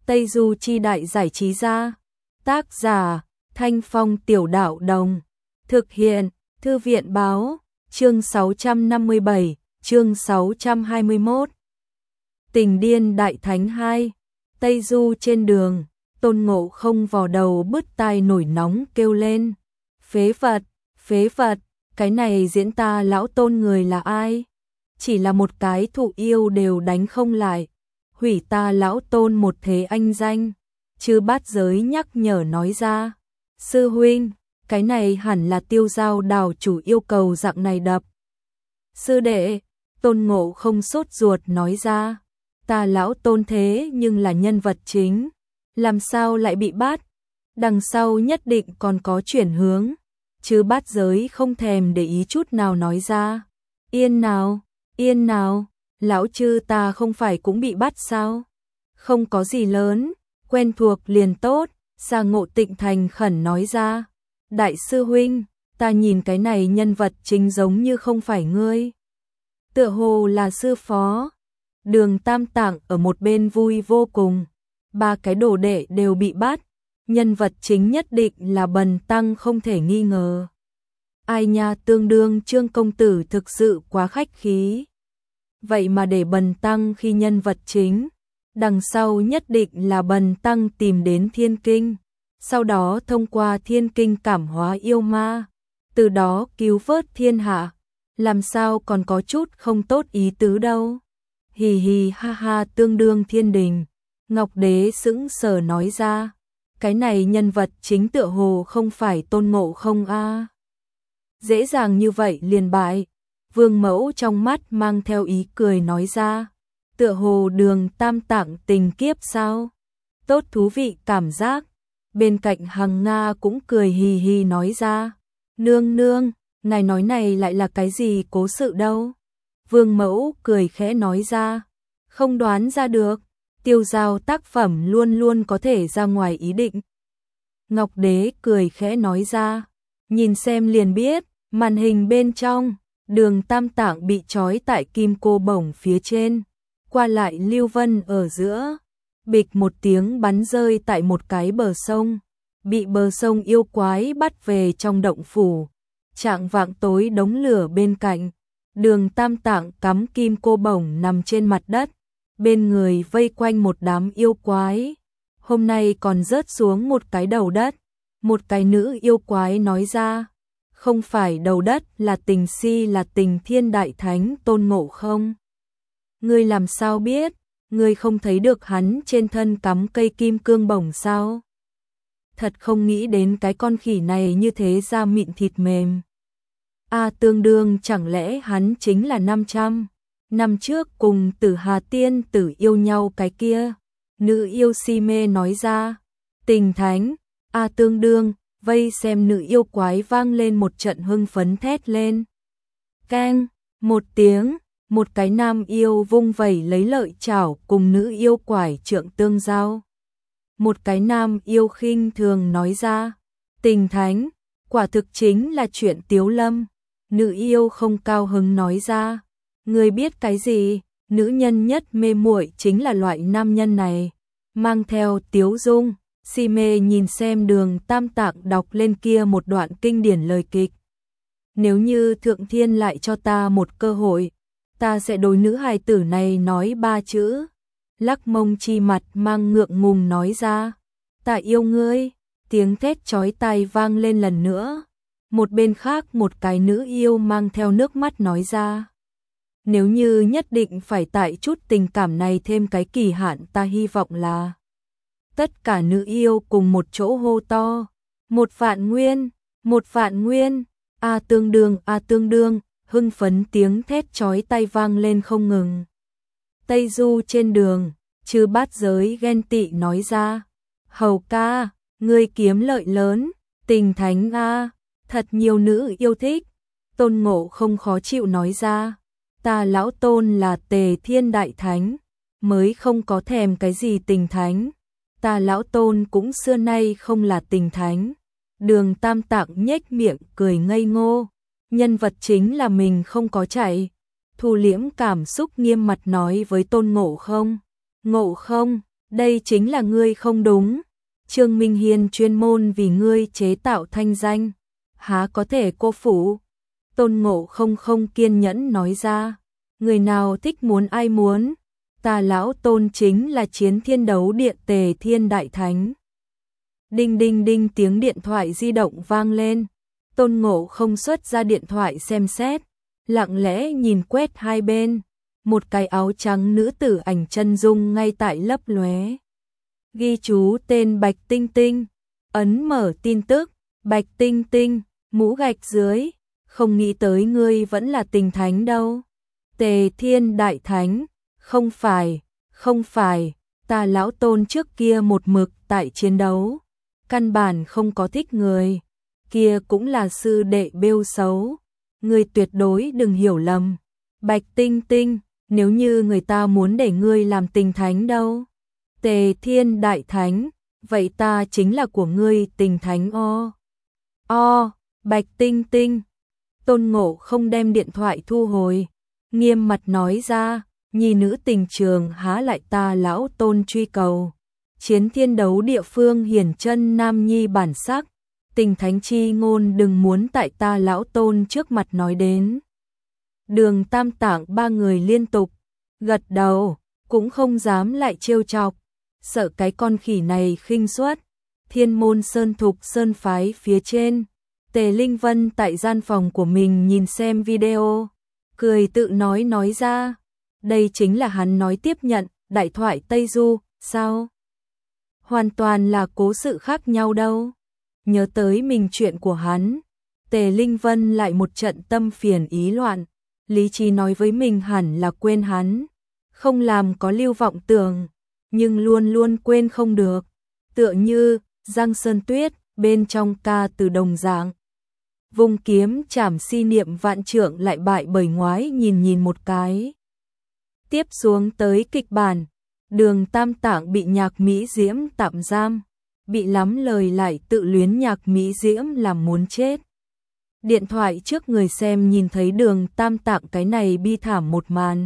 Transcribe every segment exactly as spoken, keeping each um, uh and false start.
Tây Du Chi Đại Giải Trí Gia. Tác giả Thanh Phong Tiểu Đạo Đồng. Thực hiện Thư viện Báo. Chương sáu trăm năm mươi bảy, chương sáu trăm hai mươi mốt. Tình điên đại thánh hai. Tây Du trên đường, Tôn Ngộ Không vò đầu bứt tai nổi nóng kêu lên. Phế vật, phế vật, cái này diễn ta lão Tôn người là ai? Chỉ là một cái thụ yêu đều đánh không lại. Hủy ta lão Tôn một thế anh danh. Chư Bát Giới nhắc nhở nói ra. Sư huynh, cái này hẳn là Tiêu Giao đảo chủ yêu cầu dạng này đập. Sư đệ, Tôn Ngộ Không sốt ruột nói ra. Ta lão Tôn thế nhưng là nhân vật chính. Làm sao lại bị bắt? Đằng sau nhất định còn có chuyển hướng. Chư Bát Giới không thèm để ý chút nào nói ra. Yên nào, yên nào, lão chư ta không phải cũng bị bắt sao? Không có gì lớn, quen thuộc liền tốt. Sa Ngộ Tịnh thành khẩn nói ra. Đại sư huynh, ta nhìn cái này nhân vật chính giống như không phải ngươi. Tựa hồ là sư phó. Đường Tam Tạng ở một bên vui vô cùng. Ba cái đồ đệ đều bị bắt. Nhân vật chính nhất định là Bần Tăng không thể nghi ngờ. Ai nha, tương đương Trương công tử thực sự quá khách khí. Vậy mà để Bần Tăng khi nhân vật chính. Đằng sau nhất định là Bần Tăng tìm đến Thiên Kinh. Sau đó thông qua Thiên Kinh cảm hóa yêu ma. Từ đó cứu vớt thiên hạ. Làm sao còn có chút không tốt ý tứ đâu. Hì hì ha ha, tương đương thiên đình. Ngọc Đế sững sờ nói ra. Cái này nhân vật chính tựa hồ không phải Tôn Ngộ Không a. Dễ dàng như vậy liền bại. Vương Mẫu trong mắt mang theo ý cười nói ra. Tựa hồ Đường Tam Tạng tình kiếp sao? Tốt thú vị cảm giác. Bên cạnh Hằng Nga cũng cười hì hì nói ra. Nương nương, ngài nói này lại là cái gì cố sự đâu? Vương Mẫu cười khẽ nói ra. Không đoán ra được. Tiêu Giao tác phẩm luôn luôn có thể ra ngoài ý định. Ngọc Đế cười khẽ nói ra. Nhìn xem liền biết, màn hình bên trong, Đường Tam Tạng bị trói tại kim cô bổng phía trên. Qua lại lưu vân ở giữa. Bịch một tiếng bắn rơi tại một cái bờ sông. Bị bờ sông yêu quái bắt về trong động phủ. Trạng vạng tối đống lửa bên cạnh. Đường Tam Tạng cắm kim cô bổng nằm trên mặt đất. Bên người vây quanh một đám yêu quái. Hôm nay còn rớt xuống một cái đầu đất. Một cái nữ yêu quái nói ra. Không phải đầu đất là tình si là tình thiên đại thánh Tôn Ngộ Không. Ngươi làm sao biết? Ngươi không thấy được hắn trên thân cắm cây kim cương bổng sao? Thật không nghĩ đến cái con khỉ này như thế da mịn thịt mềm. A tương đương chẳng lẽ hắn chính là năm trăm năm trước cùng Tử Hà Tiên tử yêu nhau cái kia. Nữ yêu si mê nói ra. Tình thánh, A tương đương, vây xem nữ yêu quái vang lên một trận hưng phấn thét lên. Keng, một tiếng, một cái nam yêu vung vẩy lấy lợi chảo cùng nữ yêu quái trượng tương giao. Một cái nam yêu khinh thường nói ra. Tình thánh, quả thực chính là chuyện tiếu lâm. Nữ yêu không cao hứng nói ra. Người biết cái gì, nữ nhân nhất mê muội chính là loại nam nhân này. Mang theo tiếu dung, si mê nhìn xem Đường Tam Tạng đọc lên kia một đoạn kinh điển lời kịch. Nếu như Thượng Thiên lại cho ta một cơ hội, ta sẽ đối nữ hài tử này nói ba chữ. Lắc mông chi mặt mang ngượng ngùng nói ra. Ta yêu ngươi. Tiếng thét chói tai vang lên lần nữa. Một bên khác một cái nữ yêu mang theo nước mắt nói ra. Nếu như nhất định phải tại chút tình cảm này thêm cái kỳ hạn, ta hy vọng là tất cả nữ yêu cùng một chỗ hô to. Một vạn nguyên, một vạn nguyên, a tương đương, a tương đương, hưng phấn tiếng thét chói tai vang lên không ngừng. Tây Du trên đường, Chư Bát Giới ghen tị nói ra. Hầu ca, ngươi kiếm lợi lớn, tình thánh a, thật nhiều nữ yêu thích. Tôn Ngộ Không khó chịu nói ra. Ta lão Tôn là Tề Thiên Đại Thánh, mới không có thèm cái gì tình thánh. Ta lão Tôn cũng xưa nay không là tình thánh. Đường Tam Tạng nhếch miệng cười ngây ngô. Nhân vật chính là mình không có chạy. Thu liễm cảm xúc nghiêm mặt nói với Tôn Ngộ Không. Ngộ Không, Đây chính là ngươi không đúng. Trương Minh Hiên chuyên môn vì ngươi chế tạo thanh danh, há có thể cô phụ. Tôn Ngộ Không không kiên nhẫn nói ra, người nào thích muốn ai muốn, ta lão Tôn chính là chiến thiên đấu điện Tề Thiên Đại Thánh. Đinh đinh đinh tiếng điện thoại di động vang lên, Tôn Ngộ Không xuất ra điện thoại xem xét, lặng lẽ nhìn quét hai bên, một cái áo trắng nữ tử ảnh chân dung ngay tại lấp lóe. Ghi chú tên Bạch Tinh Tinh, ấn mở tin tức, Bạch Tinh Tinh, mũ gạch dưới, không nghĩ tới ngươi vẫn là tình thánh đâu. Tề Thiên Đại Thánh, không phải, không phải, ta lão Tôn trước kia một mực tại chiến đấu, căn bản không có thích người, kia cũng là sư đệ bêu xấu, ngươi tuyệt đối đừng hiểu lầm. Bạch Tinh Tinh, nếu như người ta muốn để ngươi làm tình thánh đâu. Tề Thiên Đại Thánh, vậy ta chính là của ngươi tình thánh o. O, Bạch Tinh Tinh. Tôn Ngộ Không đem điện thoại thu hồi, nghiêm mặt nói ra, nhi nữ tình trường há lại ta lão Tôn truy cầu. Chiến thiên đấu địa phương hiển chân nam nhi bản sắc, tình thánh chi ngôn đừng muốn tại ta lão Tôn trước mặt nói đến. Đường Tam Tạng ba người liên tục gật đầu, cũng không dám lại trêu chọc, sợ cái con khỉ này khinh suất. Thiên môn sơn thục sơn phái phía trên, Tề Linh Vân tại gian phòng của mình nhìn xem video, cười tự nói nói ra, đây chính là hắn nói tiếp nhận đại thoại Tây Du, sao? Hoàn toàn là cố sự khác nhau đâu. Nhớ tới mình chuyện của hắn, Tề Linh Vân lại một trận tâm phiền ý loạn, lý trí nói với mình hẳn là quên hắn, không làm có lưu vọng tưởng, nhưng luôn luôn quên không được, tựa như Giang Sơn Tuyết bên trong ca từ đồng dạng. Vùng kiếm chảm si niệm vạn trượng lại bại bởi ngoái nhìn nhìn một cái. Tiếp xuống tới kịch bản, Đường Tam Tạng bị Nhạc Mỹ Diễm tạm giam, bị lắm lời lại tự luyến Nhạc Mỹ Diễm làm muốn chết. Điện thoại trước người xem nhìn thấy Đường Tam Tạng cái này bi thảm một màn,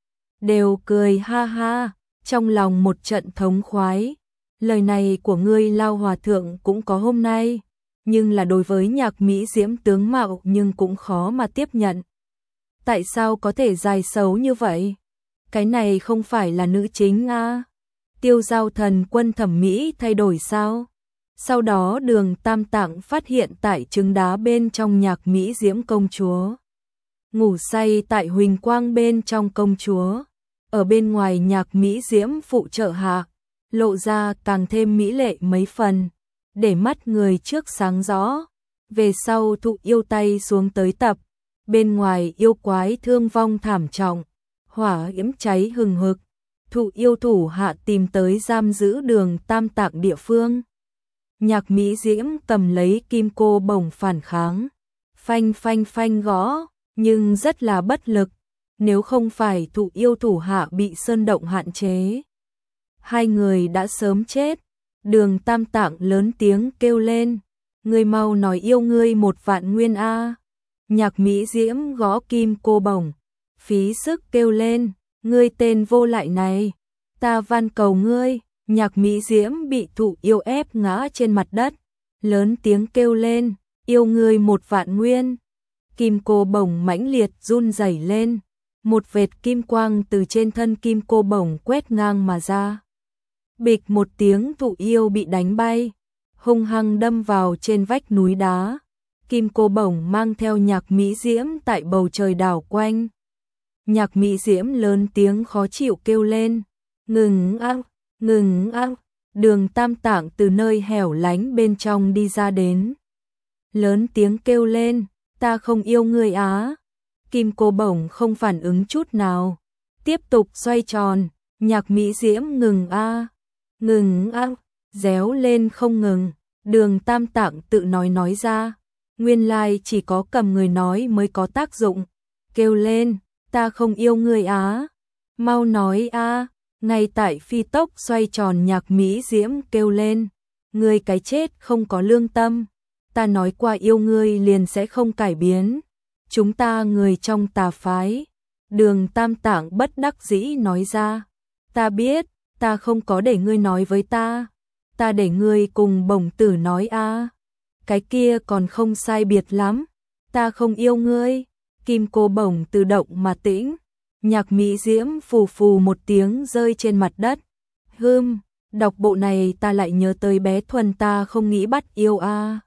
đều cười ha ha, trong lòng một trận thống khoái. Lời này của ngươi Lao Hòa Thượng cũng có hôm nay, nhưng là đối với Nhạc Mỹ Diễm tướng mạo nhưng cũng khó mà tiếp nhận. Tại sao có thể dài xấu như vậy? Cái này không phải là nữ chính à? Tiêu Giao Thần Quân thẩm mỹ thay đổi sao? Sau đó Đường Tam Tạng phát hiện tại trứng đá bên trong Nhạc Mỹ Diễm công chúa, ngủ say tại huỳnh quang bên trong công chúa, ở bên ngoài Nhạc Mỹ Diễm phụ trợ hạ, lộ ra càng thêm mỹ lệ mấy phần, để mắt người trước sáng rõ. Về sau thụ yêu tay xuống tới tập, bên ngoài yêu quái thương vong thảm trọng, hỏa yếm cháy hừng hực, thụ yêu thủ hạ tìm tới giam giữ Đường Tam Tạng địa phương. Nhạc Mỹ Diễm cầm lấy kim cô bổng phản kháng, phanh phanh phanh gõ, nhưng rất là bất lực, nếu không phải thụ yêu thủ hạ bị sơn động hạn chế, hai người đã sớm chết. Đường Tam Tạng lớn tiếng kêu lên, ngươi mau nói yêu ngươi một vạn nguyên a. Nhạc Mỹ Diễm gõ kim cô bổng, phí sức kêu lên, ngươi tên vô lại này, ta van cầu ngươi. Nhạc Mỹ Diễm bị thụ yêu ép ngã trên mặt đất, lớn tiếng kêu lên, yêu ngươi một vạn nguyên. Kim cô bổng mãnh liệt run rẩy lên, một vệt kim quang từ trên thân kim cô bổng quét ngang mà ra. Bịch một tiếng, thụ yêu bị đánh bay, hung hăng đâm vào trên vách núi đá. Kim cô bổng mang theo Nhạc Mỹ Diễm tại bầu trời đảo quanh. Nhạc Mỹ Diễm lớn tiếng khó chịu kêu lên, ngừng a, ngừng a. Đường Tam Tạng từ nơi hẻo lánh bên trong đi ra đến, lớn tiếng kêu lên, ta không yêu ngươi á. Kim cô bổng không phản ứng chút nào, tiếp tục xoay tròn. Nhạc Mỹ Diễm ngừng a, ngừng a, réo lên không ngừng. Đường Tam Tạng tự nói nói ra, nguyên lai chỉ có cầm người nói mới có tác dụng, kêu lên, ta không yêu ngươi á, mau nói a. Ngay tại phi tốc xoay tròn, Nhạc Mỹ Diễm kêu lên, ngươi cái chết không có lương tâm, ta nói qua yêu ngươi liền sẽ không cải biến, chúng ta người trong tà phái. Đường Tam Tạng bất đắc dĩ nói ra, ta biết, ta không có để ngươi nói với ta, ta để ngươi cùng bổng tử nói a. Cái kia còn không sai biệt lắm, ta không yêu ngươi. Kim cô bổng tự động mà tĩnh, Nhạc Mỹ Diễm phù phù một tiếng rơi trên mặt đất. Hừm, đọc bộ này ta lại nhớ tới bé Thuần, ta không nghĩ bắt yêu a.